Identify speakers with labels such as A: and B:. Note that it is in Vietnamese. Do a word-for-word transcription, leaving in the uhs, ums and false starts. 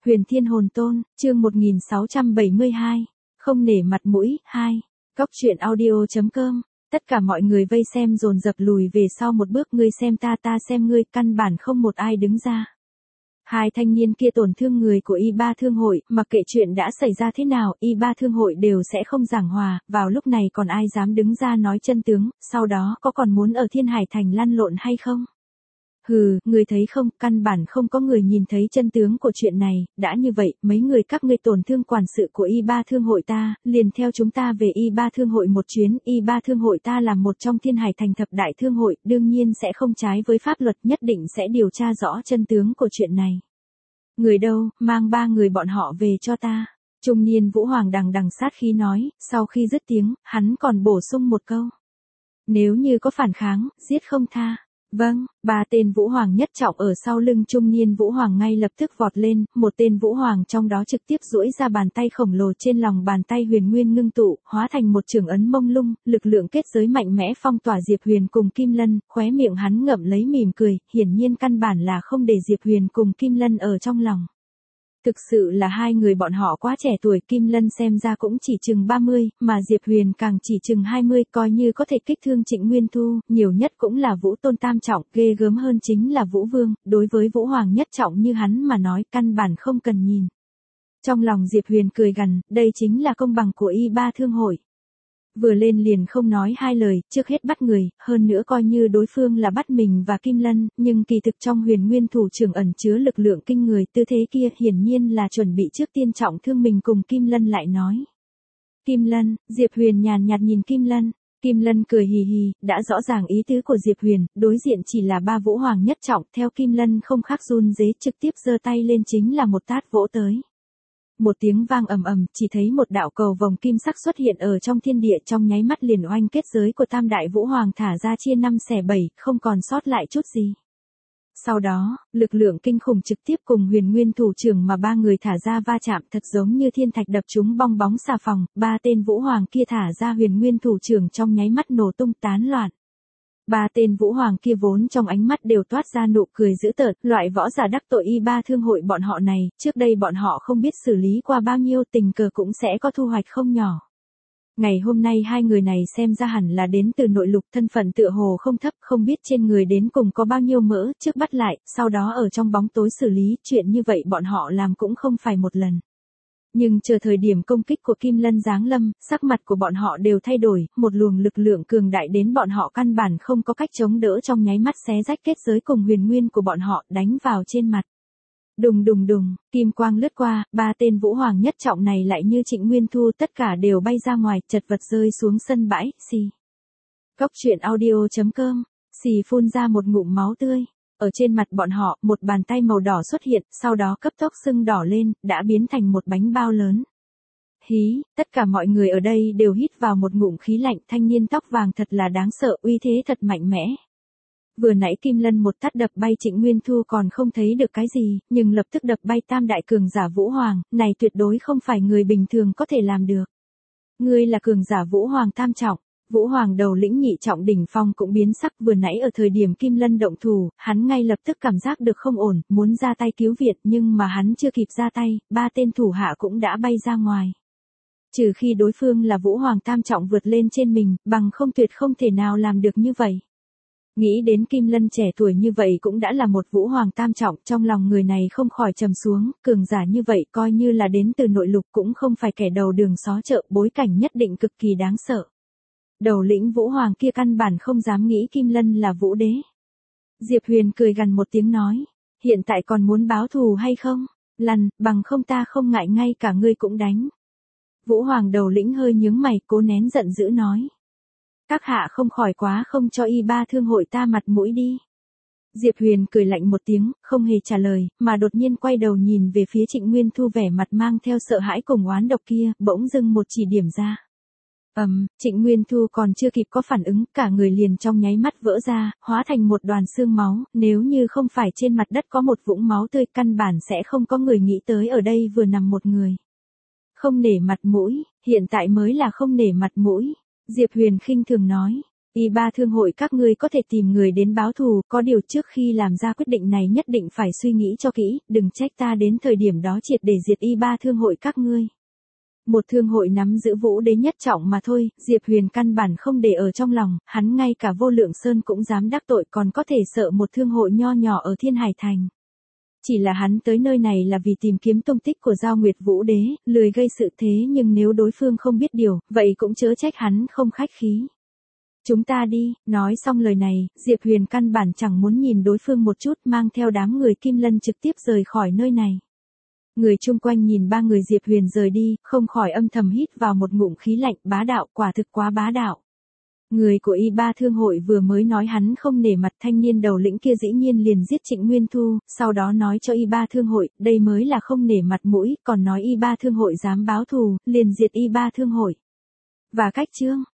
A: Huyền Thiên Hồn Tôn, chương một nghìn sáu trăm bảy mươi hai. Không nể mặt mũi, hai. Cóc truyện audio.com. Tất cả mọi người vây xem dồn dập lùi về sau một bước, ngươi xem ta ta xem ngươi, căn bản không một ai đứng ra. Hai thanh niên kia tổn thương người của y ba thương hội, mặc kệ chuyện đã xảy ra thế nào, y ba thương hội đều sẽ không giảng hòa, vào lúc này còn ai dám đứng ra nói chân tướng, sau đó có còn muốn ở Thiên Hải Thành lăn lộn hay không? Hừ, người thấy không, căn bản không có người nhìn thấy chân tướng của chuyện này, đã như vậy, mấy người các ngươi tổn thương quản sự của y ba thương hội ta, liền theo chúng ta về y ba thương hội một chuyến, y ba thương hội ta là một trong Thiên Hải Thành thập đại thương hội, đương nhiên sẽ không trái với pháp luật, nhất định sẽ điều tra rõ chân tướng của chuyện này. Người đâu, mang ba người bọn họ về cho ta. Trung niên Vũ Hoàng đằng đằng sát khí nói, sau khi dứt tiếng, hắn còn bổ sung một câu. Nếu như có phản kháng, giết không tha. Vâng, ba tên Vũ Hoàng nhất trọng ở sau lưng trung niên Vũ Hoàng ngay lập tức vọt lên, một tên Vũ Hoàng trong đó trực tiếp duỗi ra bàn tay khổng lồ, trên lòng bàn tay huyền nguyên ngưng tụ, hóa thành một trường ấn mông lung, lực lượng kết giới mạnh mẽ phong tỏa Diệp Huyền cùng Kim Lân, khóe miệng hắn ngậm lấy mỉm cười, hiển nhiên căn bản là không để Diệp Huyền cùng Kim Lân ở trong lòng. Thực sự là hai người bọn họ quá trẻ tuổi, Kim Lân xem ra cũng chỉ chừng ba mươi, mà Diệp Huyền càng chỉ chừng hai mươi, coi như có thể kích thương Trịnh Nguyên Thu, nhiều nhất cũng là Vũ Tôn tam trọng, ghê gớm hơn chính là Vũ Vương, đối với Vũ Hoàng nhất trọng như hắn mà nói, căn bản không cần nhìn. Trong lòng Diệp Huyền cười gằn, đây chính là công bằng của y ba thương hội. Vừa lên liền không nói hai lời, trước hết bắt người, hơn nữa coi như đối phương là bắt mình và Kim Lân, nhưng kỳ thực trong huyền nguyên thủ trưởng ẩn chứa lực lượng kinh người, tư thế kia hiển nhiên là chuẩn bị trước tiên trọng thương mình cùng Kim Lân lại nói. Kim Lân, Diệp Huyền nhàn nhạt nhìn Kim Lân, Kim Lân cười hì hì, đã rõ ràng ý tứ của Diệp Huyền, đối diện chỉ là ba Vũ Hoàng nhất trọng, theo Kim Lân không khác run rế, trực tiếp giơ tay lên chính là một tát vỗ tới. Một tiếng vang ầm ầm, chỉ thấy một đạo cầu vòng kim sắc xuất hiện ở trong thiên địa, trong nháy mắt liền oanh kết giới của tam đại Vũ Hoàng thả ra chia năm xẻ bảy, không còn sót lại chút gì. Sau đó, lực lượng kinh khủng trực tiếp cùng huyền nguyên thủ trưởng mà ba người thả ra va chạm, thật giống như thiên thạch đập trúng bong bóng xà phòng, ba tên Vũ Hoàng kia thả ra huyền nguyên thủ trưởng trong nháy mắt nổ tung tán loạn. Ba tên Vũ Hoàng kia vốn trong ánh mắt đều toát ra nụ cười dữ tợn, loại võ giả đắc tội y ba thương hội bọn họ này, trước đây bọn họ không biết xử lý qua bao nhiêu, tình cờ cũng sẽ có thu hoạch không nhỏ. Ngày hôm nay hai người này xem ra hẳn là đến từ nội lục, thân phận tựa hồ không thấp, không biết trên người đến cùng có bao nhiêu mỡ, trước bắt lại, sau đó ở trong bóng tối xử lý, chuyện như vậy bọn họ làm cũng không phải một lần. Nhưng chờ thời điểm công kích của Kim Lân giáng lâm, sắc mặt của bọn họ đều thay đổi, một luồng lực lượng cường đại đến bọn họ căn bản không có cách chống đỡ, trong nháy mắt xé rách kết giới cùng huyền nguyên của bọn họ, đánh vào trên mặt. Đùng đùng đùng, kim quang lướt qua, ba tên Vũ Hoàng nhất trọng này lại như Trịnh Nguyên Thu, tất cả đều bay ra ngoài, chật vật rơi xuống sân bãi, xì. Cóc truyện audio.com, xì phun ra một ngụm máu tươi. Ở trên mặt bọn họ, một bàn tay màu đỏ xuất hiện, sau đó cấp tốc sưng đỏ lên, đã biến thành một bánh bao lớn. Hí, tất cả mọi người ở đây đều hít vào một ngụm khí lạnh, thanh niên tóc vàng thật là đáng sợ, uy thế thật mạnh mẽ. Vừa nãy Kim Lân một tát đập bay Trịnh Nguyên Thu còn không thấy được cái gì, nhưng lập tức đập bay tam đại cường giả Vũ Hoàng, này tuyệt đối không phải người bình thường có thể làm được. Ngươi là cường giả Vũ Hoàng tam trọng. Vũ Hoàng đầu lĩnh nhị trọng đỉnh phong cũng biến sắc, vừa nãy ở thời điểm Kim Lân động thủ, hắn ngay lập tức cảm giác được không ổn, muốn ra tay cứu viện, nhưng mà hắn chưa kịp ra tay, ba tên thủ hạ cũng đã bay ra ngoài. Trừ khi đối phương là Vũ Hoàng tam trọng vượt lên trên mình, bằng không tuyệt không thể nào làm được như vậy. Nghĩ đến Kim Lân trẻ tuổi như vậy cũng đã là một Vũ Hoàng tam trọng, trong lòng người này không khỏi trầm xuống, cường giả như vậy coi như là đến từ nội lục cũng không phải kẻ đầu đường xó chợ, bối cảnh nhất định cực kỳ đáng sợ. Đầu lĩnh Vũ Hoàng kia căn bản không dám nghĩ Kim Lân là Vũ Đế. Diệp Huyền cười gằn một tiếng nói, hiện tại còn muốn báo thù hay không? Lăn, bằng không ta không ngại ngay cả ngươi cũng đánh. Vũ Hoàng đầu lĩnh hơi nhướng mày, cố nén giận dữ nói. Các hạ không khỏi quá không cho y ba thương hội ta mặt mũi đi. Diệp Huyền cười lạnh một tiếng, không hề trả lời, mà đột nhiên quay đầu nhìn về phía Trịnh Nguyên Thu, vẻ mặt mang theo sợ hãi cùng oán độc kia, bỗng dưng một chỉ điểm ra. Ầm, um, Trịnh Nguyên Thu còn chưa kịp có phản ứng, cả người liền trong nháy mắt vỡ ra, hóa thành một đoàn xương máu, nếu như không phải trên mặt đất có một vũng máu tươi, căn bản sẽ không có người nghĩ tới ở đây vừa nằm một người. Không nể mặt mũi, hiện tại mới là không nể mặt mũi, Diệp Huyền khinh thường nói. Y ba thương hội các ngươi có thể tìm người đến báo thù, có điều trước khi làm ra quyết định này nhất định phải suy nghĩ cho kỹ, đừng trách ta đến thời điểm đó triệt để diệt Y ba thương hội các ngươi. Một thương hội nắm giữ vũ đế nhất trọng mà thôi, Diệp Huyền căn bản không để ở trong lòng, hắn ngay cả Vô Lượng Sơn cũng dám đắc tội, còn có thể sợ một thương hội nho nhỏ ở Thiên Hải Thành. Chỉ là hắn tới nơi này là vì tìm kiếm tung tích của Giao Nguyệt Vũ Đế, lười gây sự thế, nhưng nếu đối phương không biết điều, vậy cũng chớ trách hắn không khách khí. Chúng ta đi, nói xong lời này, Diệp Huyền căn bản chẳng muốn nhìn đối phương một chút, mang theo đám người Kim Lân trực tiếp rời khỏi nơi này. Người chung quanh nhìn ba người Diệp Huyền rời đi, không khỏi âm thầm hít vào một ngụm khí lạnh, bá đạo, quả thực quá bá đạo. Người của Y ba thương hội vừa mới nói hắn không nể mặt, thanh niên đầu lĩnh kia dĩ nhiên liền giết Trịnh Nguyên Thu, sau đó nói cho Y ba thương hội, đây mới là không nể mặt mũi, còn nói Y ba thương hội dám báo thù, liền diệt Y ba thương hội. Và cách chương